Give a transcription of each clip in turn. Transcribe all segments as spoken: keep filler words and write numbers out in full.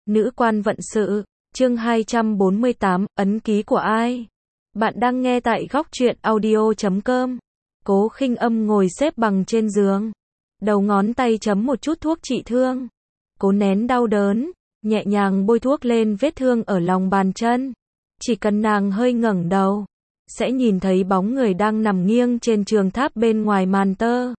Nữ quan vận sự, chương hai trăm bốn mươi tám, ấn ký của ai? Bạn đang nghe tại góc truyện audio chấm com. Cố Khinh Âm ngồi xếp bằng trên giường, đầu ngón tay chấm một chút thuốc trị thương. Cố nén đau đớn, nhẹ nhàng bôi thuốc lên vết thương ở lòng bàn chân. Chỉ cần nàng hơi ngẩng đầu, sẽ nhìn thấy bóng người đang nằm nghiêng trên trường tháp bên ngoài màn tơ.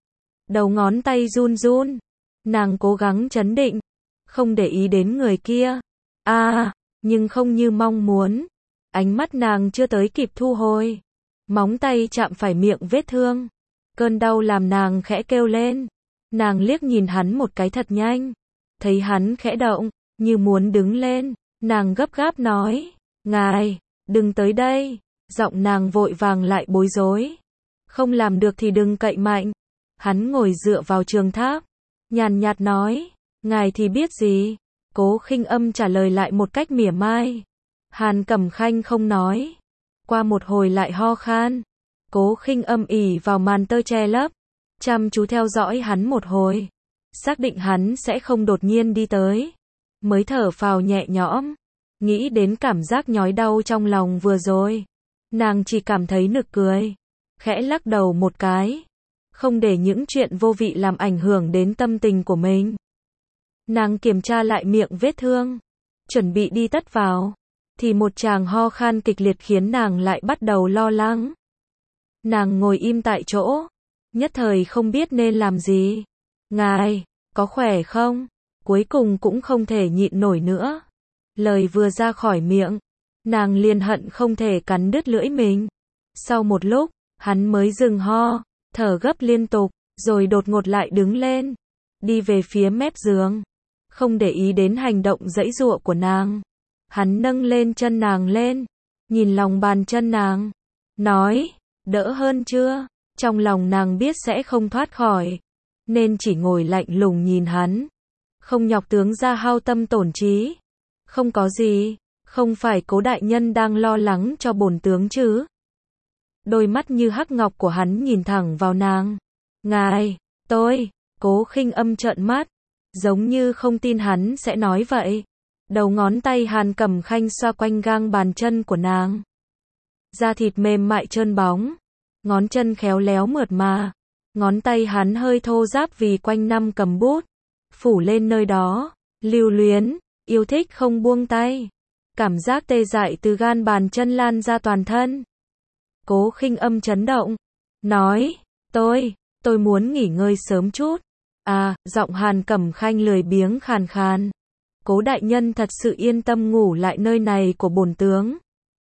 Đầu ngón tay run run, nàng cố gắng trấn định, không để ý đến người kia. À, nhưng không như mong muốn. Ánh mắt nàng chưa tới kịp thu hồi, móng tay chạm phải miệng vết thương. Cơn đau làm nàng khẽ kêu lên. Nàng liếc nhìn hắn một cái thật nhanh, thấy hắn khẽ động, như muốn đứng lên. Nàng gấp gáp nói, ngài, đừng tới đây. Giọng nàng vội vàng lại bối rối. Không làm được thì đừng cậy mạnh. Hắn ngồi dựa vào trường tháp, nhàn nhạt nói, ngài thì biết gì? Cố Khinh Âm trả lời lại một cách mỉa mai. Hàn Cẩm Khanh không nói. Qua một hồi lại ho khan. Cố Khinh Âm ỉ vào màn tơ che lấp, chăm chú theo dõi hắn một hồi, xác định hắn sẽ không đột nhiên đi tới, mới thở phào nhẹ nhõm. Nghĩ đến cảm giác nhói đau trong lòng vừa rồi, nàng chỉ cảm thấy nực cười, khẽ lắc đầu một cái, không để những chuyện vô vị làm ảnh hưởng đến tâm tình của mình. Nàng kiểm tra lại miệng vết thương, chuẩn bị đi tất vào, thì một tràng ho khan kịch liệt khiến nàng lại bắt đầu lo lắng. Nàng ngồi im tại chỗ, nhất thời không biết nên làm gì. Ngài, có khỏe không? Cuối cùng cũng không thể nhịn nổi nữa. Lời vừa ra khỏi miệng, nàng liền hận không thể cắn đứt lưỡi mình. Sau một lúc, hắn mới dừng ho, thở gấp liên tục, rồi đột ngột lại đứng lên, đi về phía mép giường, không để ý đến hành động giãy giụa của nàng. Hắn nâng lên chân nàng lên, nhìn lòng bàn chân nàng, nói, đỡ hơn chưa? Trong lòng nàng biết sẽ không thoát khỏi, nên chỉ ngồi lạnh lùng nhìn hắn, không nhọc tướng ra hao tâm tổn trí. Không có gì, không phải Cố đại nhân đang lo lắng cho bổn tướng chứ? Đôi mắt như hắc ngọc của hắn nhìn thẳng vào nàng. Ngài, tôi, Cố Khinh Âm trợn mắt, giống như không tin hắn sẽ nói vậy. Đầu ngón tay Hàn Cẩm Khanh xoa quanh gang bàn chân của nàng. Da thịt mềm mại trơn bóng, ngón chân khéo léo mượt mà. Ngón tay hắn hơi thô ráp vì quanh năm cầm bút, phủ lên nơi đó, lưu luyến, yêu thích không buông tay. Cảm giác tê dại từ gan bàn chân lan ra toàn thân. Cố Khinh Âm chấn động, nói, tôi, tôi muốn nghỉ ngơi sớm chút. À, giọng Hàn Cẩm Khanh lười biếng khàn khàn. Cố đại nhân thật sự yên tâm ngủ lại nơi này của bổn tướng.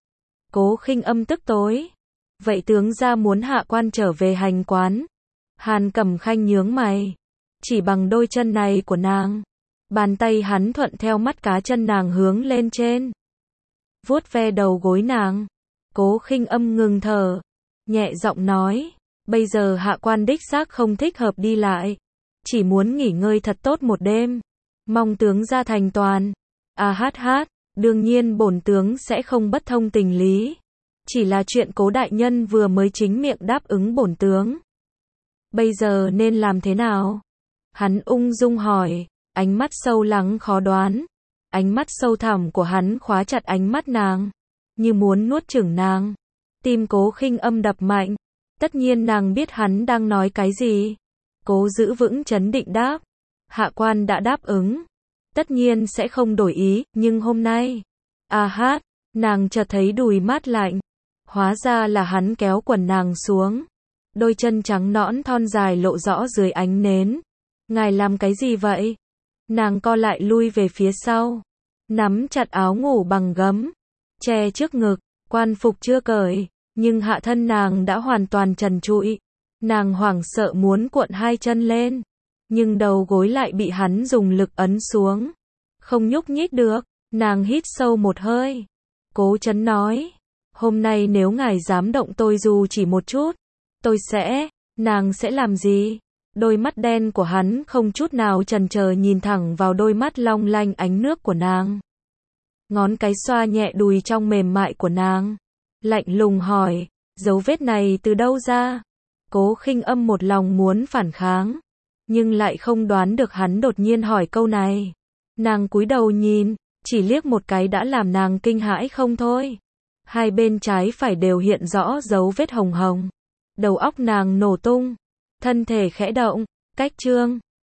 Cố Khinh Âm tức tối. Vậy tướng gia muốn hạ quan trở về hành quán? Hàn Cẩm Khanh nhướng mày, chỉ bằng đôi chân này của nàng. Bàn tay hắn thuận theo mắt cá chân nàng hướng lên trên, vuốt ve đầu gối nàng. Cố Khinh Âm ngừng thở, nhẹ giọng nói, bây giờ hạ quan đích xác không thích hợp đi lại, chỉ muốn nghỉ ngơi thật tốt một đêm, mong tướng gia thành toàn. À hát hát, đương nhiên bổn tướng sẽ không bất thông tình lý, chỉ là chuyện Cố đại nhân vừa mới chính miệng đáp ứng bổn tướng. Bây giờ nên làm thế nào? Hắn ung dung hỏi, ánh mắt sâu lắng khó đoán. Ánh mắt sâu thẳm của hắn khóa chặt ánh mắt nàng, như muốn nuốt chửng nàng. Tim Cố Khinh Âm đập mạnh. Tất nhiên nàng biết hắn đang nói cái gì. Cố giữ vững trấn định đáp, hạ quan đã đáp ứng, tất nhiên sẽ không đổi ý, nhưng hôm nay, à hát, nàng chợt thấy đùi mát lạnh. Hóa ra là hắn kéo quần nàng xuống, đôi chân trắng nõn thon dài lộ rõ dưới ánh nến. Ngài làm cái gì vậy? Nàng co lại lui về phía sau, nắm chặt áo ngủ bằng gấm, che trước ngực. Quan phục chưa cởi, nhưng hạ thân nàng đã hoàn toàn trần trụi. Nàng hoảng sợ muốn cuộn hai chân lên, nhưng đầu gối lại bị hắn dùng lực ấn xuống, không nhúc nhích được. Nàng hít sâu một hơi, cố chấn nói, hôm nay nếu ngài dám động tôi dù chỉ một chút, tôi sẽ, nàng sẽ làm gì? Đôi mắt đen của hắn không chút nào chần chờ nhìn thẳng vào đôi mắt long lanh ánh nước của nàng. Ngón cái xoa nhẹ đùi trong mềm mại của nàng, lạnh lùng hỏi, dấu vết này từ đâu ra? Cố Khinh Âm một lòng muốn phản kháng, nhưng lại không đoán được hắn đột nhiên hỏi câu này. Nàng cúi đầu nhìn, chỉ liếc một cái đã làm nàng kinh hãi không thôi. Hai bên trái phải đều hiện rõ dấu vết hồng hồng. Đầu óc nàng nổ tung, thân thể khẽ động, cách chương